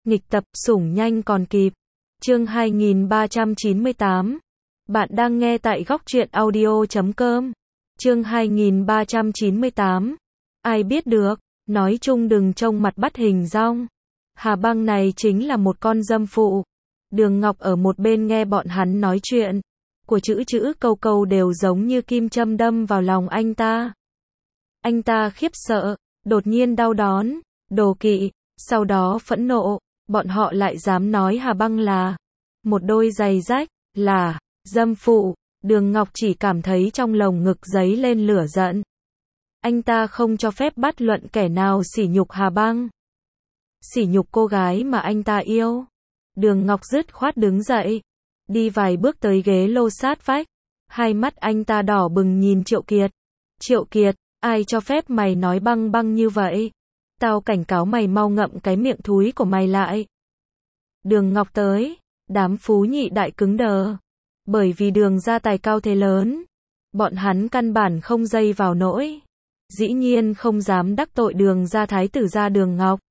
Nghịch tập, sủng nhanh còn kịp. Chương 2398. Bạn đang nghe tại góc truyện audio.com. Chương 2398. Ai biết được, nói chung đừng trông mặt bắt hình dong. Hà Băng này chính là một con dâm phụ. Đường Ngọc ở một bên nghe bọn hắn nói chuyện, của chữ câu câu đều giống như kim châm đâm vào lòng anh ta. Anh ta khiếp sợ, đột nhiên đau đớn, đố kỵ, sau đó phẫn nộ, bọn họ lại dám nói Hà Băng là một đôi giày rách, là dâm phụ. Đường Ngọc chỉ cảm thấy trong lồng ngực dấy lên lửa giận. Anh ta không cho phép bất luận kẻ nào sỉ nhục Hà Băng, sỉ nhục cô gái mà anh ta yêu. Đường Ngọc dứt khoát đứng dậy, đi vài bước tới ghế lô sát vách, hai mắt anh ta đỏ bừng nhìn Triệu Kiệt. Triệu Kiệt, ai cho phép mày nói Băng Băng như vậy? Tao cảnh cáo mày mau ngậm cái miệng thúi của mày lại. Đường Ngọc tới, đám phú nhị đại cứng đờ, bởi vì Đường gia tài cao thế lớn, bọn hắn căn bản không dây vào nỗi, dĩ nhiên không dám đắc tội Đường gia thái tử gia Đường Ngọc.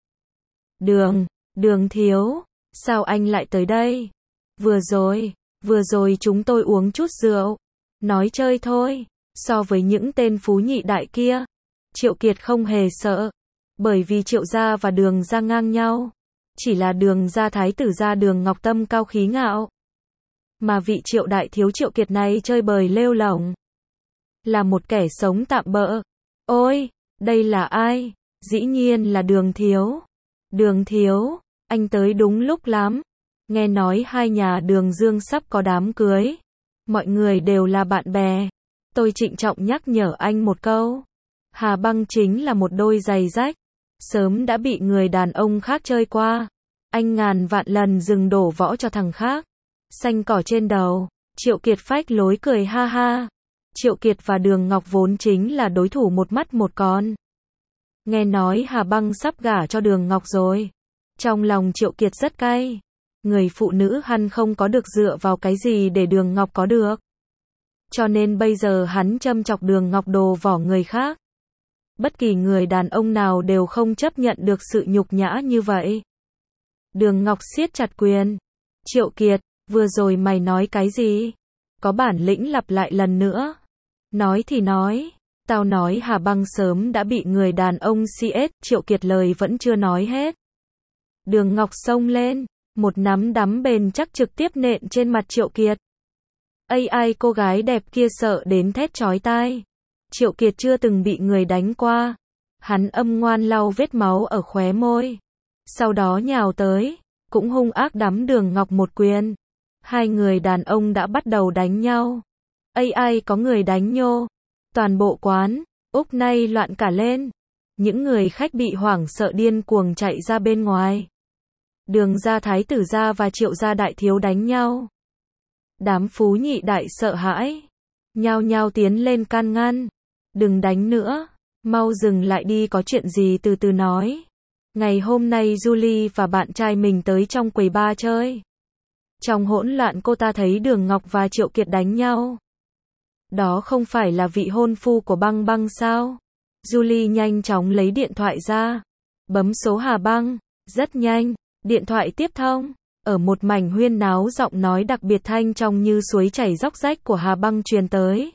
Đường thiếu, sao anh lại tới đây? Vừa rồi chúng tôi uống chút rượu, nói chơi thôi. So với những tên phú nhị đại kia, Triệu Kiệt không hề sợ, bởi vì Triệu gia và Đường gia ngang nhau, chỉ là Đường gia thái tử gia Đường Ngọc tâm cao khí ngạo, mà vị Triệu đại thiếu Triệu Kiệt này chơi bời lêu lổng, là một kẻ sống tạm bợ. Ôi, đây là ai? Dĩ nhiên là Đường thiếu. Đường thiếu, anh tới đúng lúc lắm. Nghe nói hai nhà Đường Dương sắp có đám cưới, mọi người đều là bạn bè. Tôi trịnh trọng nhắc nhở anh một câu. Hà Băng chính là một đôi giày rách, sớm đã bị người đàn ông khác chơi qua. Anh ngàn vạn lần dừng đổ võ cho thằng khác. Xanh cỏ trên đầu. Triệu Kiệt phách lối cười ha ha. Triệu Kiệt và Đường Ngọc vốn chính là đối thủ một mắt một con. Nghe nói Hà Băng sắp gả cho Đường Ngọc rồi, trong lòng Triệu Kiệt rất cay. Người phụ nữ hắn không có được dựa vào cái gì để Đường Ngọc có được, cho nên bây giờ hắn châm chọc Đường Ngọc đồ vỏ người khác. Bất kỳ người đàn ông nào đều không chấp nhận được sự nhục nhã như vậy. Đường Ngọc siết chặt quyền. Triệu Kiệt, vừa rồi mày nói cái gì? Có bản lĩnh lặp lại lần nữa. Nói thì nói. Tao nói Hà Băng sớm đã bị người đàn ông CS. Triệu Kiệt lời vẫn chưa nói hết. Đường Ngọc xông lên, một nắm đấm bền chắc trực tiếp nện trên mặt Triệu Kiệt. Ai cô gái đẹp kia sợ đến thét chói tai. Triệu Kiệt chưa từng bị người đánh qua. Hắn âm ngoan lau vết máu ở khóe môi, sau đó nhào tới, cũng hung ác đấm Đường Ngọc một quyền. Hai người đàn ông đã bắt đầu đánh nhau. Ai có người đánh nhô. Toàn bộ quán, Úc nay loạn cả lên. Những người khách bị hoảng sợ điên cuồng chạy ra bên ngoài. Đường gia thái tử gia và Triệu gia đại thiếu đánh nhau. Đám phú nhị đại sợ hãi, nhao nhao tiến lên can ngăn. Đừng đánh nữa, mau dừng lại đi, có chuyện gì từ từ nói. Ngày hôm nay Julie và bạn trai mình tới trong quầy bar chơi. Trong hỗn loạn cô ta thấy Đường Ngọc và Triệu Kiệt đánh nhau. Đó không phải là vị hôn phu của Băng Băng sao? Julie nhanh chóng lấy điện thoại ra, bấm số Hà Băng. Rất nhanh, điện thoại tiếp thông. Ở một mảnh huyên náo, giọng nói đặc biệt thanh trong như suối chảy róc rách của Hà Băng truyền tới.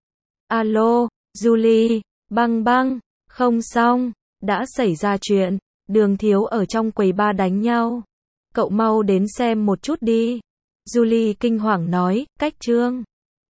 Alo, Julie, Băng Băng, không xong, đã xảy ra chuyện, Đường thiếu ở trong quầy bar đánh nhau. Cậu mau đến xem một chút đi. Julie kinh hoàng nói, cách trương.